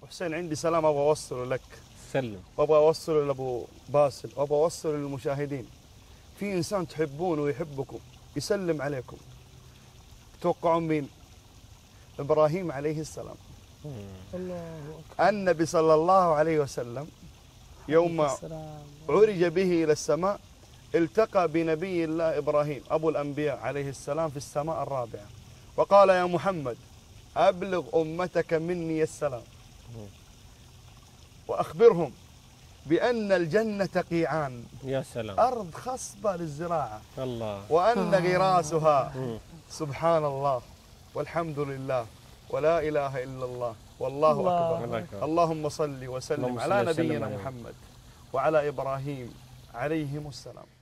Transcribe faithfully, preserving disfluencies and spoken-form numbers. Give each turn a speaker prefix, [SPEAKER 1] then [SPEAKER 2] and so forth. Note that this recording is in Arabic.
[SPEAKER 1] حسين عندي سلام ابغى اوصله لك.
[SPEAKER 2] سلم.
[SPEAKER 1] وابغى اوصله لابو باسل، وابغى اوصله للمشاهدين. في انسان تحبونه ويحبكم يسلم عليكم. توقعون مين؟ ابراهيم عليه السلام.
[SPEAKER 3] الله أكبر.
[SPEAKER 1] النبي صلى الله عليه وسلم يوم عرج به الى السماء التقى بنبي الله ابراهيم ابو الانبياء عليه السلام في السماء الرابعه، وقال يا محمد ابلغ امتك مني السلام واخبرهم بان الجنه قيعان.
[SPEAKER 2] يا سلام.
[SPEAKER 1] ارض خصبه للزراعه.
[SPEAKER 2] الله.
[SPEAKER 1] وان غراسها سبحان الله والحمد لله ولا اله الا الله والله
[SPEAKER 3] الله
[SPEAKER 1] اكبر.
[SPEAKER 2] أكبر.
[SPEAKER 1] اللهم صل وسلم
[SPEAKER 2] اللهم
[SPEAKER 1] على
[SPEAKER 2] صل وسلم
[SPEAKER 1] نبينا
[SPEAKER 2] عليه.
[SPEAKER 1] محمد وعلى ابراهيم عليهم السلام.